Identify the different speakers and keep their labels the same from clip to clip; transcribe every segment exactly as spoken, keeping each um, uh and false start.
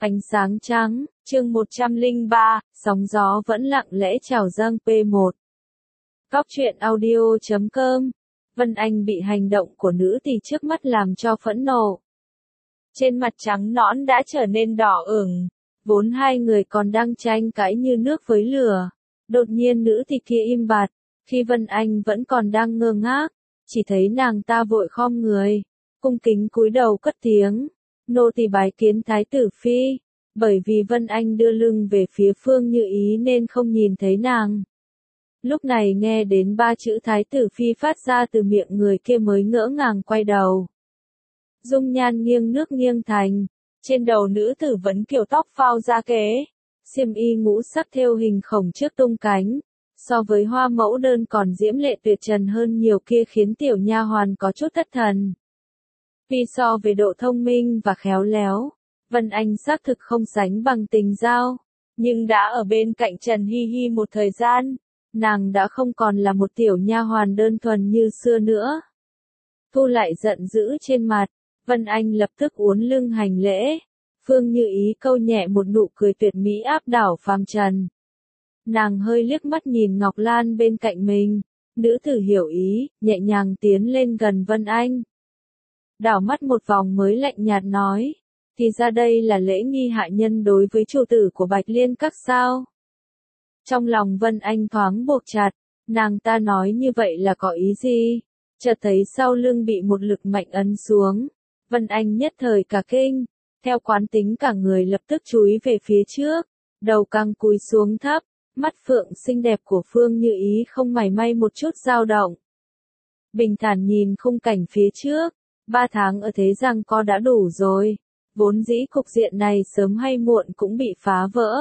Speaker 1: Ánh sáng trắng, chương một trăm lẻ ba, sóng gió vẫn lặng lẽ trào dâng pê một. Góc truyện audio chấm com. Vân Anh bị hành động của nữ tỷ trước mắt làm cho phẫn nộ. Trên mặt trắng nõn đã trở nên đỏ ửng, vốn hai người còn đang tranh cãi như nước với lửa. Đột nhiên nữ tỷ kia im bặt, khi Vân Anh vẫn còn đang ngơ ngác, chỉ thấy nàng ta vội khom người, cung kính cúi đầu cất tiếng. Nô tỳ bái kiến thái tử phi, bởi vì Vân Anh đưa lưng về phía Phương Như Ý nên không nhìn thấy nàng. Lúc này nghe đến ba chữ thái tử phi phát ra từ miệng người kia mới ngỡ ngàng quay đầu. Dung nhan nghiêng nước nghiêng thành, trên đầu nữ tử vẫn kiểu tóc phao ra kế, xiêm y ngũ sắc thêu hình khổng trước tung cánh, so với hoa mẫu đơn còn diễm lệ tuyệt trần hơn nhiều kia khiến tiểu nha hoàn có chút thất thần. Vì so về độ thông minh và khéo léo, Vân Anh xác thực không sánh bằng Tình Giao, nhưng đã ở bên cạnh Trần Hi Hi một thời gian, nàng đã không còn là một tiểu nha hoàn đơn thuần như xưa nữa. Thu lại giận dữ trên mặt, Vân Anh lập tức uốn lưng hành lễ, Phương Như Ý câu nhẹ một nụ cười tuyệt mỹ áp đảo phàm trần. Nàng hơi liếc mắt nhìn Ngọc Lan bên cạnh mình, nữ tử hiểu ý, nhẹ nhàng tiến lên gần Vân Anh. Đảo mắt một vòng mới lạnh nhạt nói, thì ra đây là lễ nghi hạ nhân đối với chủ tử của Bạch Liên Các sao? Trong lòng Vân Anh thoáng buộc chặt, nàng ta nói như vậy là có ý gì? Chợt thấy sau lưng bị một lực mạnh ấn xuống, Vân Anh nhất thời cả kinh, theo quán tính cả người lập tức chúi về phía trước, đầu căng cúi xuống thấp, mắt phượng xinh đẹp của Phương Như Ý không mảy may một chút dao động. Bình thản nhìn khung cảnh phía trước. Ba tháng ở thế giằng co đã đủ rồi, vốn dĩ cục diện này sớm hay muộn cũng bị phá vỡ.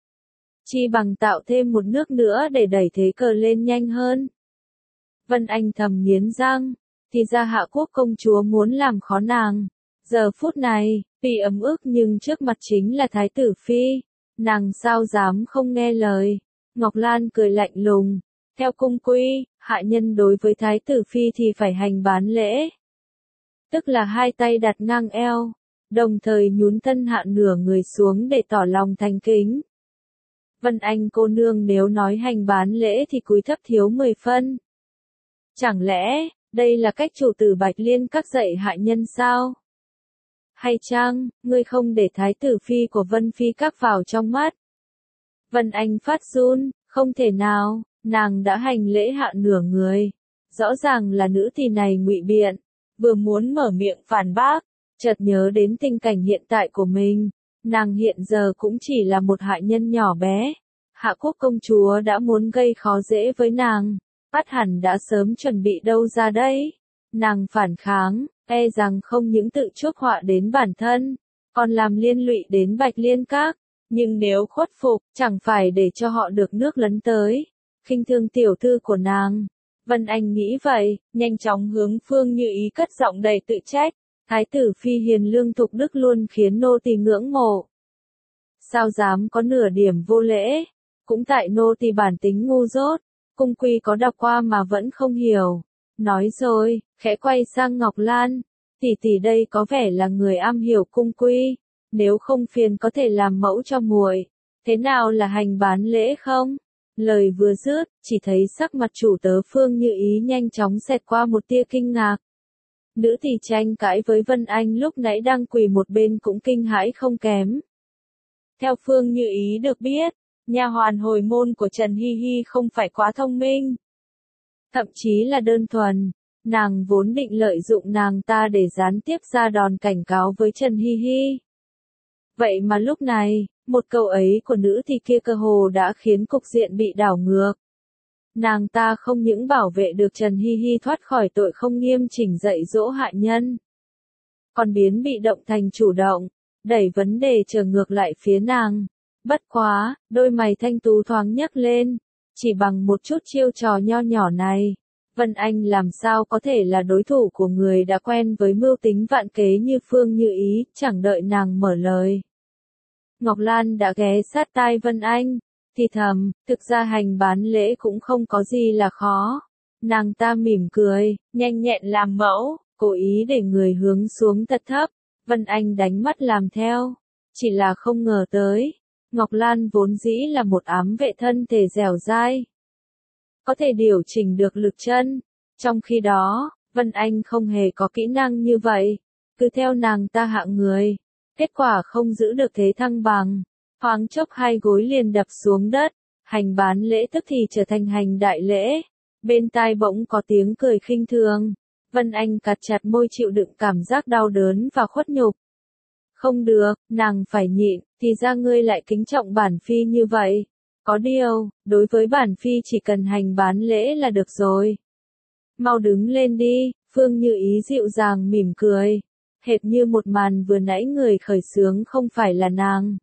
Speaker 1: Chi bằng tạo thêm một nước nữa để đẩy thế cờ lên nhanh hơn. Vân Anh thầm nghiến răng, thì ra Hạ Quốc công chúa muốn làm khó nàng. Giờ phút này, tuy ấm ức nhưng trước mặt chính là thái tử phi, nàng sao dám không nghe lời. Ngọc Lan cười lạnh lùng, theo cung quy, hạ nhân đối với thái tử phi thì phải hành bán lễ. Tức là hai tay đặt ngang eo, đồng thời nhún thân hạ nửa người xuống để tỏ lòng thành kính. Vân Anh cô nương nếu nói hành bán lễ thì cúi thấp thiếu mười phân. Chẳng lẽ, đây là cách chủ tử Bạch Liên Các dạy hạ nhân sao? Hay chăng, ngươi không để thái tử phi của Vân Phi Các vào trong mắt? Vân Anh phát run, không thể nào, nàng đã hành lễ hạ nửa người. Rõ ràng là nữ tỷ này ngụy biện. Vừa muốn mở miệng phản bác, chợt nhớ đến tình cảnh hiện tại của mình, nàng hiện giờ cũng chỉ là một hạ nhân nhỏ bé. Hạ Quốc công chúa đã muốn gây khó dễ với nàng, bắt hẳn đã sớm chuẩn bị đâu ra đấy. Nàng phản kháng, e rằng không những tự chuốc họa đến bản thân, còn làm liên lụy đến Bạch Liên Các. Nhưng nếu khuất phục, chẳng phải để cho họ được nước lấn tới, khinh thương tiểu thư của nàng. Vân Anh nghĩ vậy, nhanh chóng hướng Phương Như Ý cất giọng đầy tự trách, thái tử phi hiền lương thục đức luôn khiến nô tỳ ngưỡng mộ. Sao dám có nửa điểm vô lễ, cũng tại nô tỳ bản tính ngu dốt, cung quy có đọc qua mà vẫn không hiểu. Nói rồi, khẽ quay sang Ngọc Lan, tỷ tỷ đây có vẻ là người am hiểu cung quy, nếu không phiền có thể làm mẫu cho muội, thế nào là hành bán lễ không? Lời vừa dứt, chỉ thấy sắc mặt chủ tớ Phương Như Ý nhanh chóng xẹt qua một tia kinh ngạc. Nữ tỷ tranh cãi với Vân Anh lúc nãy đang quỳ một bên cũng kinh hãi không kém. Theo Phương Như Ý được biết, nha hoàn hồi môn của Trần Hi Hi không phải quá thông minh. Thậm chí là đơn thuần, nàng vốn định lợi dụng nàng ta để gián tiếp ra đòn cảnh cáo với Trần Hi Hi. Vậy mà lúc này, một câu ấy của nữ thì kia cơ hồ đã khiến cục diện bị đảo ngược. Nàng ta không những bảo vệ được Trần Hi Hi thoát khỏi tội không nghiêm chỉnh dạy dỗ hạ nhân, còn biến bị động thành chủ động, đẩy vấn đề trở ngược lại phía nàng. Bất quá, đôi mày thanh tú thoáng nhấc lên, chỉ bằng một chút chiêu trò nho nhỏ này, Vân Anh làm sao có thể là đối thủ của người đã quen với mưu tính vạn kế như Phương Như Ý, chẳng đợi nàng mở lời. Ngọc Lan đã ghé sát tai Vân Anh, thì thầm, thực ra hành bán lễ cũng không có gì là khó. Nàng ta mỉm cười, nhanh nhẹn làm mẫu, cố ý để người hướng xuống thật thấp. Vân Anh đánh mắt làm theo. Chỉ là không ngờ tới, Ngọc Lan vốn dĩ là một ám vệ thân thể dẻo dai, có thể điều chỉnh được lực chân. Trong khi đó, Vân Anh không hề có kỹ năng như vậy, cứ theo nàng ta hạng người. Kết quả không giữ được thế thăng bằng, thoáng chốc hai gối liền đập xuống đất, hành bán lễ tức thì trở thành hành đại lễ. Bên tai bỗng có tiếng cười khinh thường, Vân Anh cắn chặt môi chịu đựng cảm giác đau đớn và khuất nhục. Không được, nàng phải nhịn, thì ra ngươi lại kính trọng bản phi như vậy. Có điều, đối với bản phi chỉ cần hành bán lễ là được rồi. Mau đứng lên đi, Phương Như Ý dịu dàng mỉm cười. Hệt như một màn vừa nãy người khởi xướng không phải là nàng.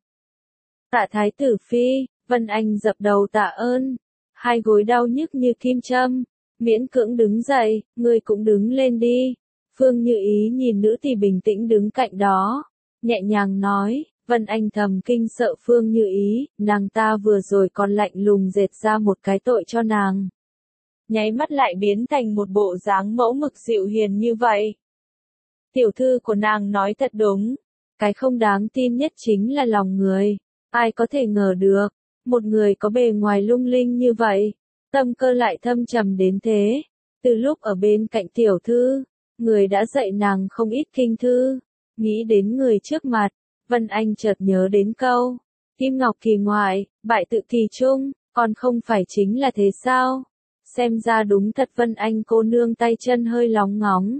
Speaker 1: Tạ thái tử phi, Vân Anh dập đầu tạ ơn. Hai gối đau nhức như kim châm. Miễn cưỡng đứng dậy, ngươi cũng đứng lên đi. Phương Như Ý nhìn nữ thì bình tĩnh đứng cạnh đó. Nhẹ nhàng nói, Vân Anh thầm kinh sợ Phương Như Ý, nàng ta vừa rồi còn lạnh lùng dệt ra một cái tội cho nàng. Nháy mắt lại biến thành một bộ dáng mẫu mực dịu hiền như vậy. Tiểu thư của nàng nói thật đúng, cái không đáng tin nhất chính là lòng người, ai có thể ngờ được, một người có bề ngoài lung linh như vậy, tâm cơ lại thâm trầm đến thế. Từ lúc ở bên cạnh tiểu thư, người đã dạy nàng không ít kinh thư, nghĩ đến người trước mặt, Vân Anh chợt nhớ đến câu, kim ngọc kỳ ngoại, bại tự kỳ trung, còn không phải chính là thế sao? Xem ra đúng thật Vân Anh cô nương tay chân hơi lóng ngóng.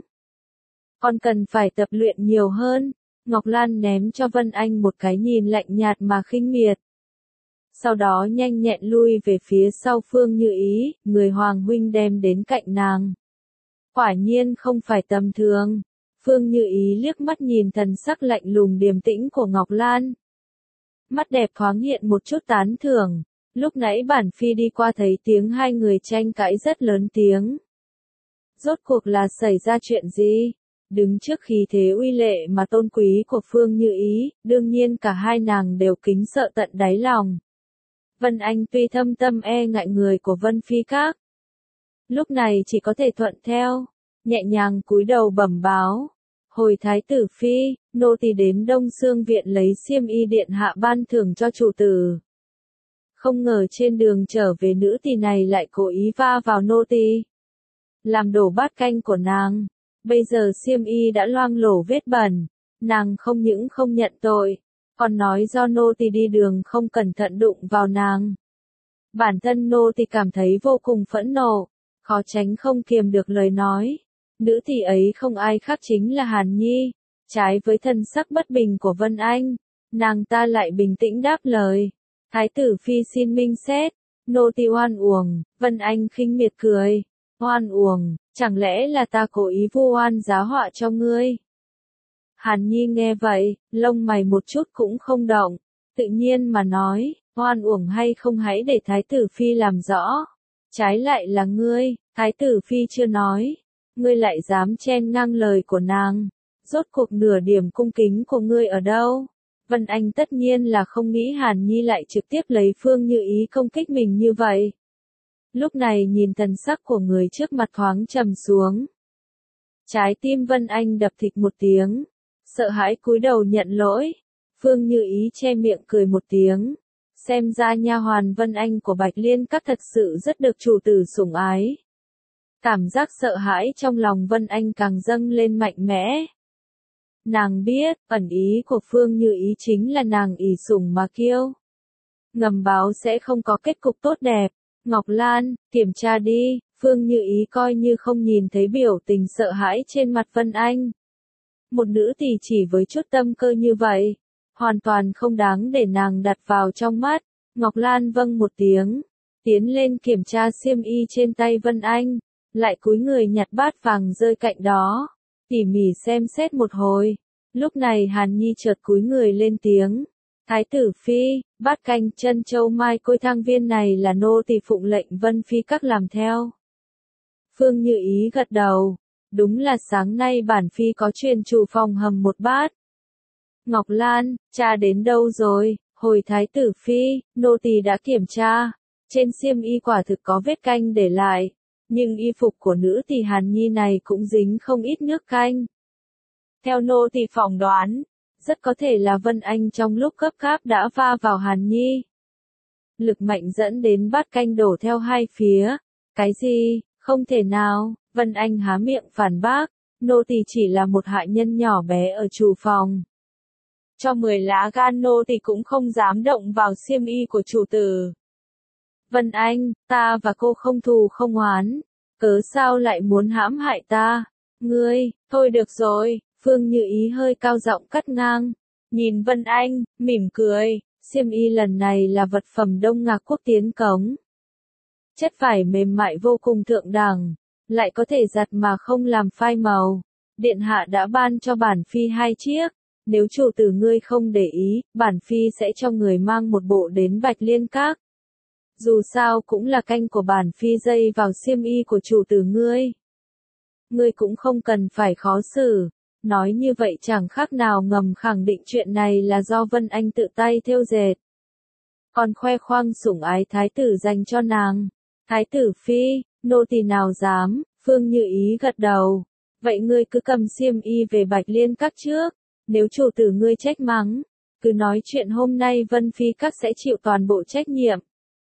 Speaker 1: Còn cần phải tập luyện nhiều hơn. Ngọc Lan ném cho Vân Anh một cái nhìn lạnh nhạt mà khinh miệt. Sau đó nhanh nhẹn lui về phía sau Phương Như Ý, người Hoàng huynh đem đến cạnh nàng. Quả nhiên không phải tầm thường. Phương Như Ý liếc mắt nhìn thần sắc lạnh lùng điềm tĩnh của Ngọc Lan. Mắt đẹp thoáng hiện một chút tán thưởng. Lúc nãy bản phi đi qua thấy tiếng hai người tranh cãi rất lớn tiếng. Rốt cuộc là xảy ra chuyện gì? Đứng trước khí thế uy lệ mà tôn quý của Phương Như Ý, đương nhiên cả hai nàng đều kính sợ tận đáy lòng. Vân Anh tuy thâm tâm e ngại người của Vân Phi Các, lúc này chỉ có thể thuận theo, nhẹ nhàng cúi đầu bẩm báo. Hồi thái tử phi, nô tỳ đến Đông Xương viện lấy xiêm y điện hạ ban thưởng cho chủ tử. Không ngờ trên đường trở về nữ tỳ này lại cố ý va vào nô tỳ, làm đổ bát canh của nàng. Bây giờ xiêm y đã loang lổ vết bẩn, nàng không những không nhận tội, còn nói do nô tỳ đi đường không cẩn thận đụng vào nàng. Bản thân nô tỳ cảm thấy vô cùng phẫn nộ, khó tránh không kiềm được lời nói. Nữ tỳ ấy không ai khác chính là Hàn Nhi. Trái với thân sắc bất bình của Vân Anh, nàng ta lại bình tĩnh đáp lời. Thái tử phi xin minh xét, nô tỳ oan uổng. Vân Anh khinh miệt cười. Oan uổng, chẳng lẽ là ta cố ý vu oan giá họa cho ngươi? Hàn Nhi nghe vậy, lông mày một chút cũng không động, tự nhiên mà nói, oan uổng hay không hãy để thái tử phi làm rõ. Trái lại là ngươi, thái tử phi chưa nói, ngươi lại dám chen ngang lời của nàng. Rốt cuộc nửa điểm cung kính của ngươi ở đâu? Vân Anh tất nhiên là không nghĩ Hàn Nhi lại trực tiếp lấy Phương Như Ý công kích mình như vậy. Lúc này nhìn thần sắc của người trước mặt thoáng trầm xuống. Trái tim Vân Anh đập thịch một tiếng, sợ hãi cúi đầu nhận lỗi. Phương Như Ý che miệng cười một tiếng. Xem ra nha hoàn Vân Anh của Bạch Liên Các thật sự rất được chủ tử sủng ái. Cảm giác sợ hãi trong lòng Vân Anh càng dâng lên mạnh mẽ. Nàng biết, ẩn ý của Phương Như Ý chính là nàng ỷ sủng mà kiêu. Ngầm báo sẽ không có kết cục tốt đẹp. Ngọc Lan, kiểm tra đi. Phương Như Ý coi như không nhìn thấy biểu tình sợ hãi trên mặt Vân Anh. Một nữ tỷ chỉ với chút tâm cơ như vậy, hoàn toàn không đáng để nàng đặt vào trong mắt. Ngọc Lan vâng một tiếng, tiến lên kiểm tra xiêm y trên tay Vân Anh, lại cúi người nhặt bát vàng rơi cạnh đó, tỉ mỉ xem xét một hồi. Lúc này Hàn Nhi chợt cúi người lên tiếng. Thái tử phi, bát canh chân châu mai côi thang viên này là nô tỳ phụng lệnh Vân Phi Các làm theo. Phương Như Ý gật đầu, đúng là sáng nay bản phi có truyền chủ phòng hầm một bát. Ngọc Lan, cha đến đâu rồi? Hồi thái tử phi, nô tỳ đã kiểm tra, trên xiêm y quả thực có vết canh để lại, nhưng y phục của nữ tỳ Hàn Nhi này cũng dính không ít nước canh. Theo nô tỳ phỏng đoán, Rất có thể là Vân Anh trong lúc gấp gáp đã va vào Hàn Nhi. Lực mạnh dẫn đến bát canh đổ theo hai phía. Cái gì? Không thể nào, Vân Anh há miệng phản bác, nô tỳ chỉ là một hạ nhân nhỏ bé ở chủ phòng. Cho mười lá gan nô tỳ cũng không dám động vào xiêm y của chủ tử. Vân Anh, ta và cô không thù không oán, cớ sao lại muốn hãm hại ta? Ngươi, thôi được rồi, Phương Như Ý hơi cao giọng cắt ngang, nhìn Vân Anh, mỉm cười, xiêm y lần này là vật phẩm Đông Ngạc quốc tiến cống. Chất vải mềm mại vô cùng thượng đẳng, lại có thể giặt mà không làm phai màu. Điện hạ đã ban cho bản phi hai chiếc, nếu chủ tử ngươi không để ý, bản phi sẽ cho người mang một bộ đến Bạch Liên Các. Dù sao cũng là canh của bản phi dây vào xiêm y của chủ tử ngươi. Ngươi cũng không cần phải khó xử, nói như vậy chẳng khác nào ngầm khẳng định chuyện này là do Vân Anh tự tay thêu dệt. Còn khoe khoang sủng ái thái tử dành cho nàng. Thái tử phi, nô tỳ nào dám, Phương Như Ý gật đầu. Vậy ngươi cứ cầm xiêm y về Bạch Liên Các trước, nếu chủ tử ngươi trách mắng, cứ nói chuyện hôm nay Vân Phi Các sẽ chịu toàn bộ trách nhiệm.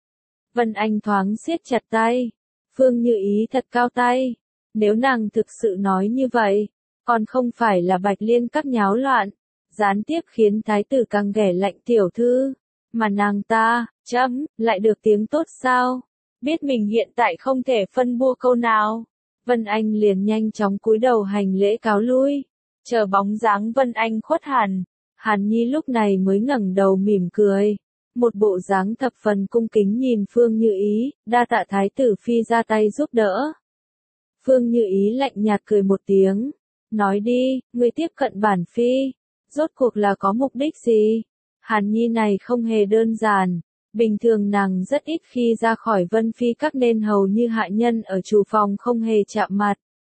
Speaker 1: Vân Anh thoáng siết chặt tay, Phương Như Ý thật cao tay, nếu nàng thực sự nói như vậy, còn không phải là Bạch Liên Các nháo loạn, gián tiếp khiến thái tử càng ghẻ lạnh tiểu thư, mà nàng ta, chấm, lại được tiếng tốt sao? Biết mình hiện tại không thể phân bua câu nào. Vân Anh liền nhanh chóng cúi đầu hành lễ cáo lui. Chờ bóng dáng Vân Anh khuất hẳn, Hàn Nhi lúc này mới ngẩng đầu mỉm cười. Một bộ dáng thập phần cung kính nhìn Phương Như Ý, đa tạ thái tử phi ra tay giúp đỡ. Phương Như Ý lạnh nhạt cười một tiếng. Nói đi, ngươi tiếp cận bản phi. Rốt cuộc là có mục đích gì? Hàn Nhi này không hề đơn giản. Bình thường nàng rất ít khi ra khỏi Vân Phi Các nên hầu như hạ nhân ở chủ phòng không hề chạm mặt.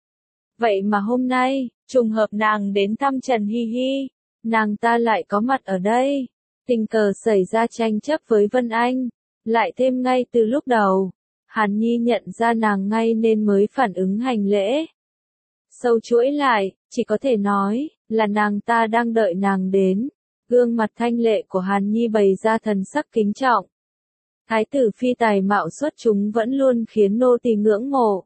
Speaker 1: Vậy mà hôm nay, trùng hợp nàng đến thăm Trần Hi Hi, nàng ta lại có mặt ở đây. Tình cờ xảy ra tranh chấp với Vân Anh, lại thêm ngay từ lúc đầu. Hàn Nhi nhận ra nàng ngay nên mới phản ứng hành lễ. Sâu chuỗi lại, chỉ có thể nói, là nàng ta đang đợi nàng đến. Gương mặt thanh lệ của Hàn Nhi bày ra thần sắc kính trọng. Thái tử phi tài mạo xuất chúng vẫn luôn khiến nô tỳ ngưỡng mộ.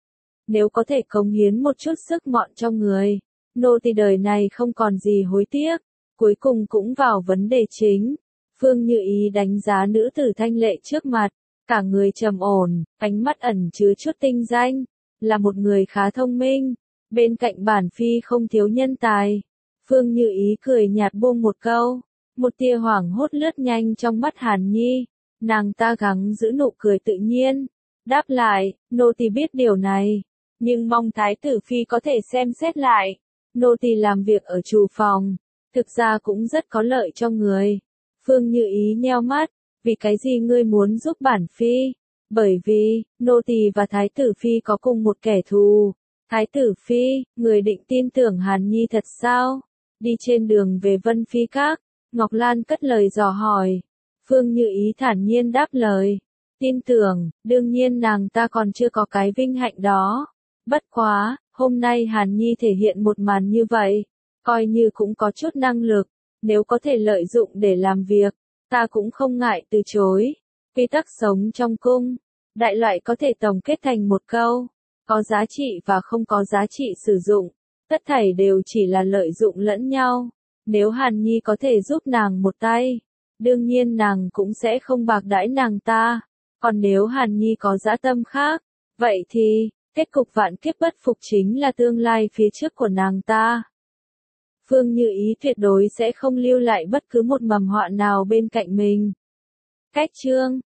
Speaker 1: Nếu có thể cống hiến một chút sức mọn cho người, nô tỳ đời này không còn gì hối tiếc. Cuối cùng cũng vào vấn đề chính. Phương Như Ý đánh giá nữ tử thanh lệ trước mặt, cả người trầm ổn, ánh mắt ẩn chứa chút tinh danh, là một người khá thông minh. Bên cạnh bản phi không thiếu nhân tài. Phương Như Ý cười nhạt buông một câu, một tia hoảng hốt lướt nhanh trong mắt Hàn Nhi, nàng ta gắng giữ nụ cười tự nhiên, đáp lại, nô tỳ biết điều này, nhưng mong thái tử phi có thể xem xét lại, nô tỳ làm việc ở chủ phòng, thực ra cũng rất có lợi cho người. Phương Như Ý nheo mắt, vì cái gì ngươi muốn giúp bản phi? Bởi vì, nô tỳ và thái tử phi có cùng một kẻ thù. Thái tử phi, người định tin tưởng Hàn Nhi thật sao? Đi trên đường về Vân Phi Các, Ngọc Lan cất lời dò hỏi. Phương Như Ý thản nhiên đáp lời. Tin tưởng, đương nhiên nàng ta còn chưa có cái vinh hạnh đó. Bất quá, hôm nay Hàn Nhi thể hiện một màn như vậy, coi như cũng có chút năng lực, nếu có thể lợi dụng để làm việc, ta cũng không ngại từ chối. Quy tắc sống trong cung, đại loại có thể tổng kết thành một câu, có giá trị và không có giá trị sử dụng, tất thảy đều chỉ là lợi dụng lẫn nhau. Nếu Hàn Nhi có thể giúp nàng một tay, đương nhiên nàng cũng sẽ không bạc đãi nàng ta. Còn nếu Hàn Nhi có dã tâm khác, vậy thì, kết cục vạn kiếp bất phục chính là tương lai phía trước của nàng ta. Phương Như Ý tuyệt đối sẽ không lưu lại bất cứ một mầm họa nào bên cạnh mình. Cách chương